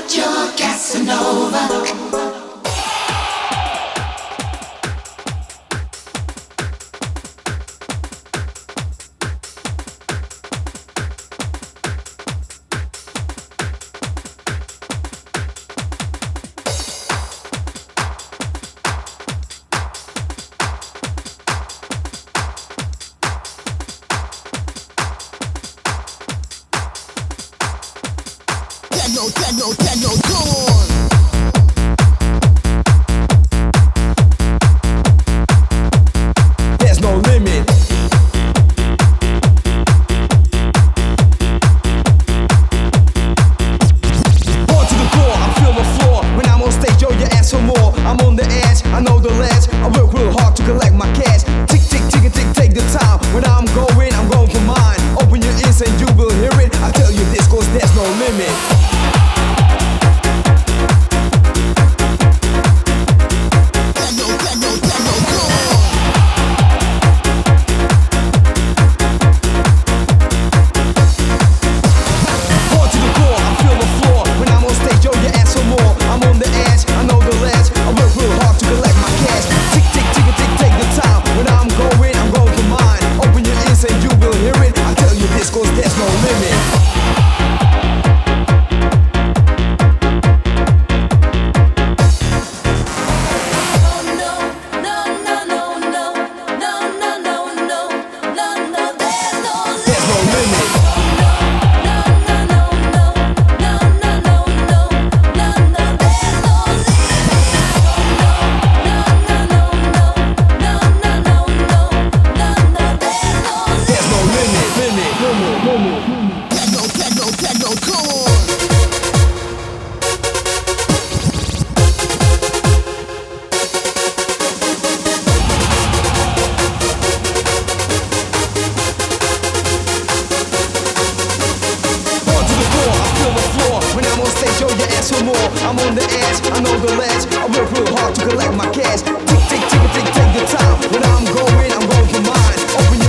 you're Casanova. Techno tune. There's no limit. Born to the core, I feel the floor. When I'm on stage, yo, you ask for more. I'm on the edge, I know the ledge. I work real hard to collect my cash. Tick, tick, tick, tick, take the time. When I'm going for mine. Open your ears and you will hear it. I tell you this, cause there's no limit. I'm on the edge, I know the ledge. I work real hard to collect my cash. Tick, tick, tick, tick, take the time. When I'm going for mine. Open your